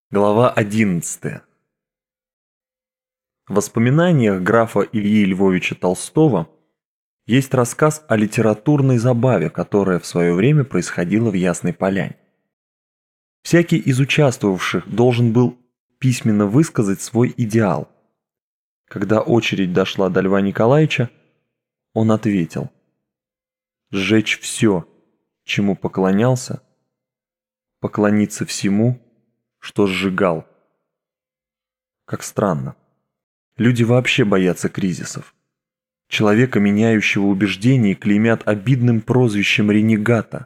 Глава 11. В воспоминаниях графа Ильи Львовича Толстого есть рассказ о литературной забаве, которая в свое время происходила в Ясной Поляне. Всякий из участвовавших должен был письменно высказать свой идеал. Когда очередь дошла до Льва Николаевича, он ответил: «Сжечь все, чему поклонялся, поклониться всему, что сжигал». Как странно. Люди вообще боятся кризисов. Человека, меняющего убеждения, клеймят обидным прозвищем ренегата.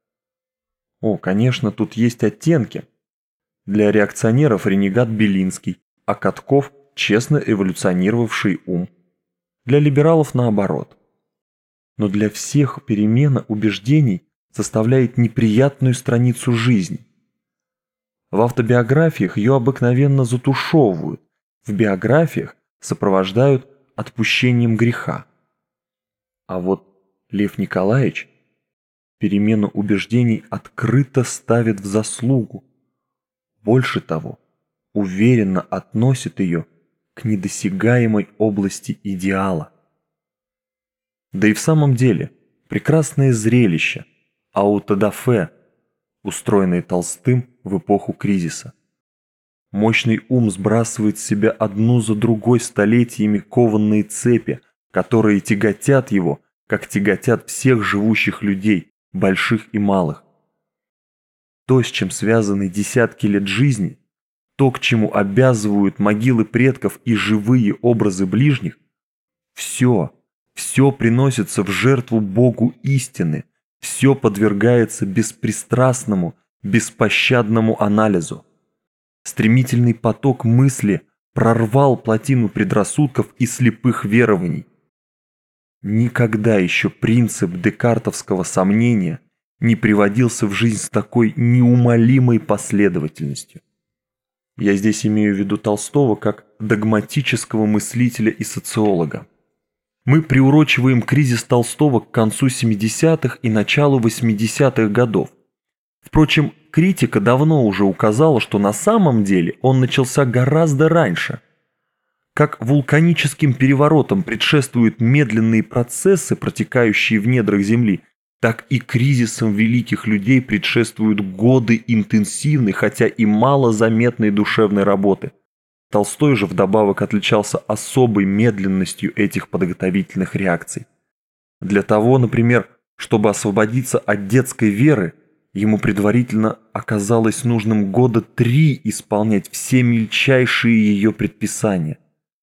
О, конечно, тут есть оттенки. Для реакционеров ренегат Белинский, а Катков – честно эволюционировавший ум. Для либералов наоборот. Но для всех перемена убеждений составляет неприятную страницу жизни. В автобиографиях ее обыкновенно затушевывают, в биографиях сопровождают отпущением греха. А вот Лев Николаевич перемену убеждений открыто ставит в заслугу. Больше того, уверенно относит ее к недосягаемой области идеала. Да и в самом деле, прекрасное зрелище, аутодафе, устроенное Толстым в эпоху кризиса. Мощный ум сбрасывает с себя одну за другой столетиями кованные цепи, которые тяготят его, как тяготят всех живущих людей, больших и малых. То, с чем связаны десятки лет жизни, то, к чему обязывают могилы предков и живые образы ближних, все приносится в жертву Богу истины, все подвергается беспристрастному, беспощадному анализу. Стремительный поток мысли прорвал плотину предрассудков и слепых верований. Никогда еще принцип декартовского сомнения не приводился в жизнь с такой неумолимой последовательностью. Я здесь имею в виду Толстого как догматического мыслителя и социолога. Мы приурочиваем кризис Толстого к концу 70-х и началу 80-х годов. Впрочем, критика давно уже указала, что на самом деле он начался гораздо раньше. Как вулканическим переворотам предшествуют медленные процессы, протекающие в недрах Земли, так и кризисам великих людей предшествуют годы интенсивной, хотя и малозаметной душевной работы. Толстой же вдобавок отличался особой медленностью этих подготовительных реакций. Для того, например, чтобы освободиться от детской веры, ему предварительно оказалось нужным года 3 исполнять все мельчайшие ее предписания.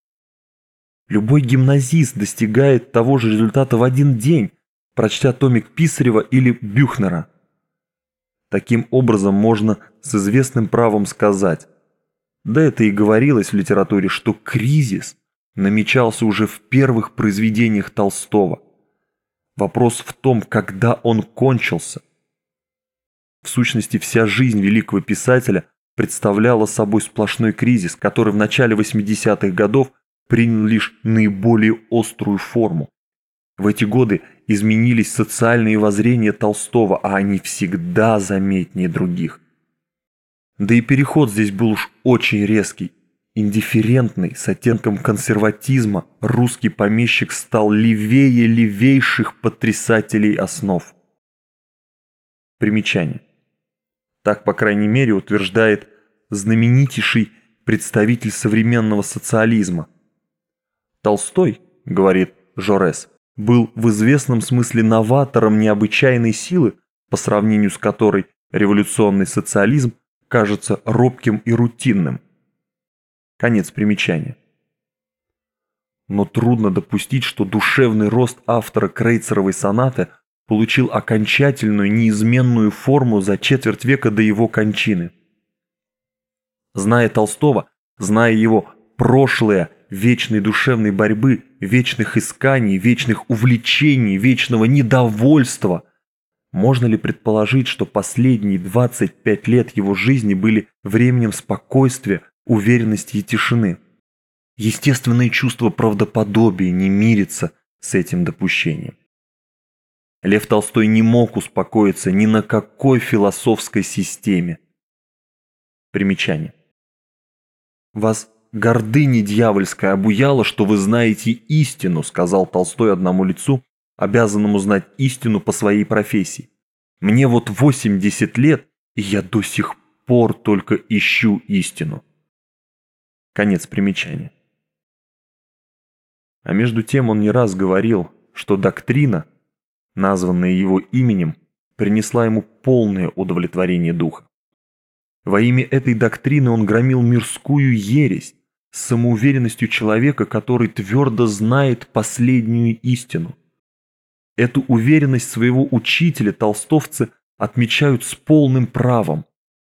Любой гимназист достигает того же результата в один день, прочтя томик Писарева или Бюхнера. Таким образом, можно с известным правом сказать, да это и говорилось в литературе, что кризис намечался уже в первых произведениях Толстого. Вопрос в том, когда он кончился. В сущности, вся жизнь великого писателя представляла собой сплошной кризис, который в начале 80-х годов принял лишь наиболее острую форму. В эти годы изменились социальные воззрения Толстого, а они всегда заметнее других. Да и переход здесь был уж очень резкий. Индифферентный, с оттенком консерватизма, русский помещик стал левее левейших потрясателей основ. Примечание. Так, по крайней мере, утверждает знаменитейший представитель современного социализма. Толстой, говорит Жорес, был в известном смысле новатором необычайной силы, по сравнению с которой революционный социализм кажется робким и рутинным. Конец примечания. Но трудно допустить, что душевный рост автора Крейцеровой сонаты получил окончательную неизменную форму за четверть века до его кончины. Зная Толстого, зная его прошлое вечной душевной борьбы, вечных исканий, вечных увлечений, вечного недовольства, можно ли предположить, что последние 25 лет его жизни были временем спокойствия, уверенности и тишины? Естественное чувство правдоподобия не мирится с этим допущением. Лев Толстой не мог успокоиться ни на какой философской системе. Примечание. «Вас гордыня дьявольская обуяла, что вы знаете истину», сказал Толстой одному лицу, обязанному знать истину по своей профессии. «Мне вот 80 лет, и я до сих пор только ищу истину». Конец примечания. А между тем он не раз говорил, что доктрина, названная его именем, принесла ему полное удовлетворение духа. Во имя этой доктрины он громил мирскую ересь с самоуверенностью человека, который твердо знает последнюю истину. Эту уверенность своего учителя толстовцы отмечают с полным правом.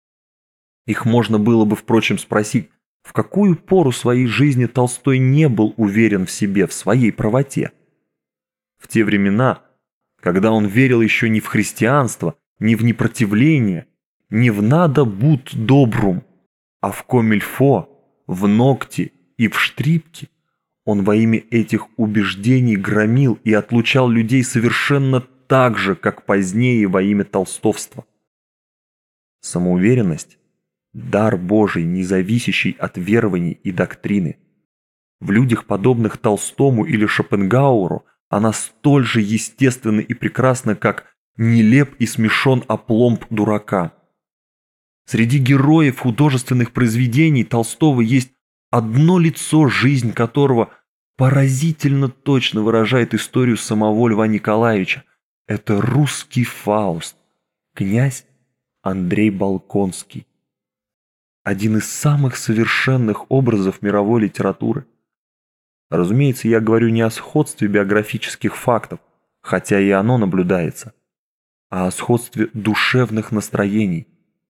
Их можно было бы, впрочем, спросить, в какую пору своей жизни Толстой не был уверен в себе, в своей правоте? В те времена, когда он верил еще не в христианство, не в непротивление, не в «надо будь добрум», а в комильфо, в ногти и в штрипки, он во имя этих убеждений громил и отлучал людей совершенно так же, как позднее во имя толстовства. Самоуверенность – дар Божий, не зависящий от верований и доктрины. В людях, подобных Толстому или Шопенгауэру, она столь же естественна и прекрасна, как нелеп и смешон опломб дурака. Среди героев художественных произведений Толстого есть одно лицо, жизнь которого поразительно точно выражает историю самого Льва Николаевича. Это русский Фауст, князь Андрей Болконский. Один из самых совершенных образов мировой литературы. Разумеется, я говорю не о сходстве биографических фактов, хотя и оно наблюдается, а о сходстве душевных настроений.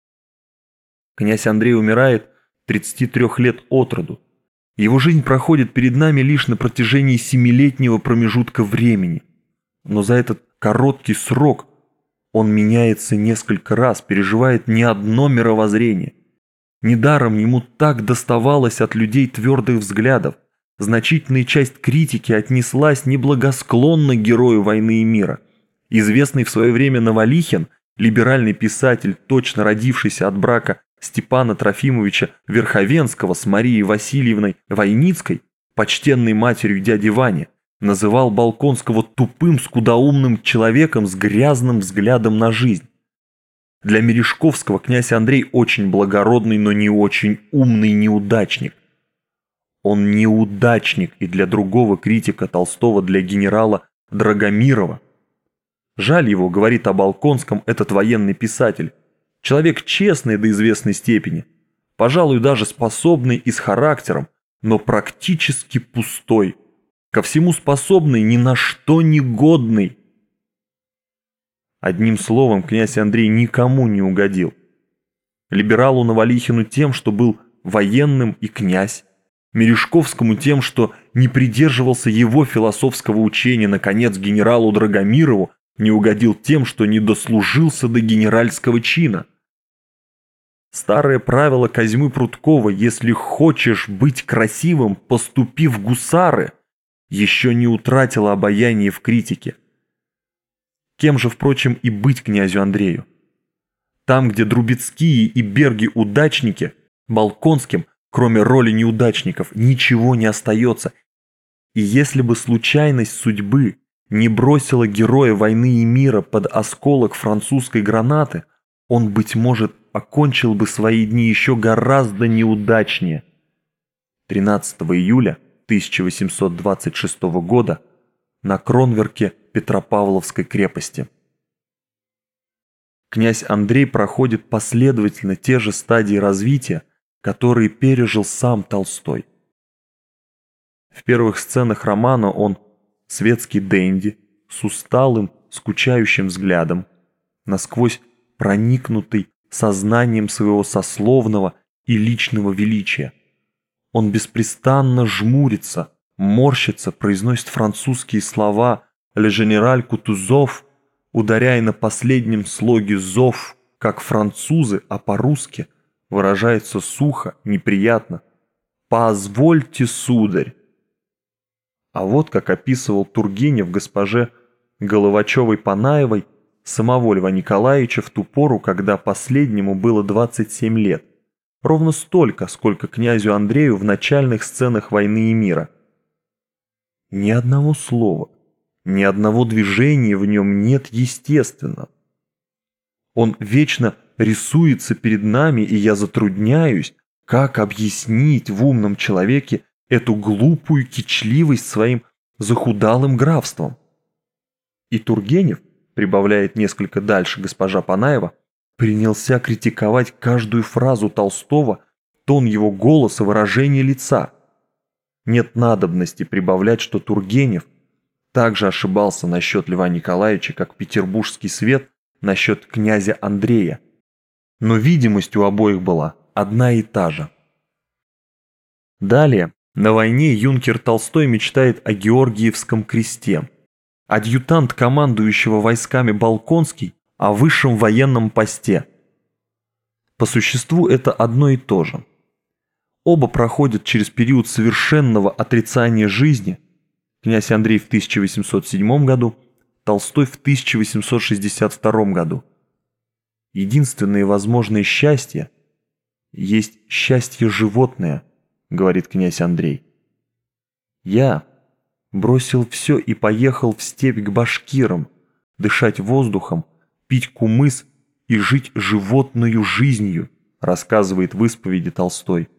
Князь Андрей умирает 33 лет от роду. Его жизнь проходит перед нами лишь на протяжении 7-летнего промежутка времени. Но за этот короткий срок он меняется несколько раз, переживает не одно мировоззрение. Недаром ему так доставалось от людей твердых взглядов. Значительная часть критики отнеслась неблагосклонно к герою «Войны и мира». Известный в свое время Новолихин, либеральный писатель, точно родившийся от брака Степана Трофимовича Верховенского с Марией Васильевной Войницкой, почтенной матерью дяди Вани, называл Болконского тупым, скудоумным человеком с грязным взглядом на жизнь. Для Мережковского князь Андрей очень благородный, но не очень умный неудачник. Он неудачник и для другого критика Толстого, для генерала Драгомирова. Жаль его, говорит о Болконском этот военный писатель. Человек честный до известной степени, пожалуй, даже способный и с характером, но практически пустой, ко всему способный, ни на что не годный. Одним словом, князь Андрей никому не угодил. Либералу Новолихину тем, что был военным и князь, Мережковскому тем, что не придерживался его философского учения, наконец, генералу Драгомирову не угодил тем, что не дослужился до генеральского чина. Старое правило Козьмы Прудкова «если хочешь быть красивым, поступи в гусары» еще не утратило обаяние в критике. Кем же, впрочем, и быть князю Андрею? Там, где Друбецкие и Берги удачники, Болконским, кроме роли неудачников, ничего не остается. И если бы случайность судьбы не бросила героя «Войны и мира» под осколок французской гранаты, он, быть может, окончил бы свои дни еще гораздо неудачнее. 13 июля 1826 года на Кронверке Петропавловской крепости. Князь Андрей проходит последовательно те же стадии развития, которые пережил сам Толстой. В первых сценах романа он светский денди с усталым, скучающим взглядом, насквозь проникнутый сознанием своего сословного и личного величия. Он беспрестанно жмурится, морщится, произносит французские слова «Le général Кутузов», ударяя на последнем слоге «зов», как французы, а по-русски выражается сухо, неприятно. «Позвольте, сударь». А вот как описывал Тургенев госпоже Головачевой-Панаевой самого Льва Николаевича в ту пору, когда последнему было 27 лет. Ровно столько, сколько князю Андрею в начальных сценах «Войны и мира». Ни одного слова, ни одного движения в нем нет естественно. Он вечно рисуется перед нами, и я затрудняюсь, как объяснить в умном человеке эту глупую кичливость своим захудалым графством. И Тургенев, прибавляет несколько дальше госпожа Панаева, принялся критиковать каждую фразу Толстого, тон его голоса, выражение лица. Нет надобности прибавлять, что Тургенев также ошибался насчет Льва Николаевича, как петербургский свет насчет князя Андрея. Но видимость у обоих была одна и та же. Далее, на войне юнкер Толстой мечтает о Георгиевском кресте. Адъютант командующего войсками Болконский о высшем военном посте. По существу это одно и то же. Оба проходят через период совершенного отрицания жизни. Князь Андрей в 1807 году, Толстой в 1862 году. Единственное возможное счастье есть счастье животное, говорит князь Андрей. Я бросил все и поехал в степь к башкирам, дышать воздухом, пить кумыс и жить животную жизнью, рассказывает в исповеди Толстой.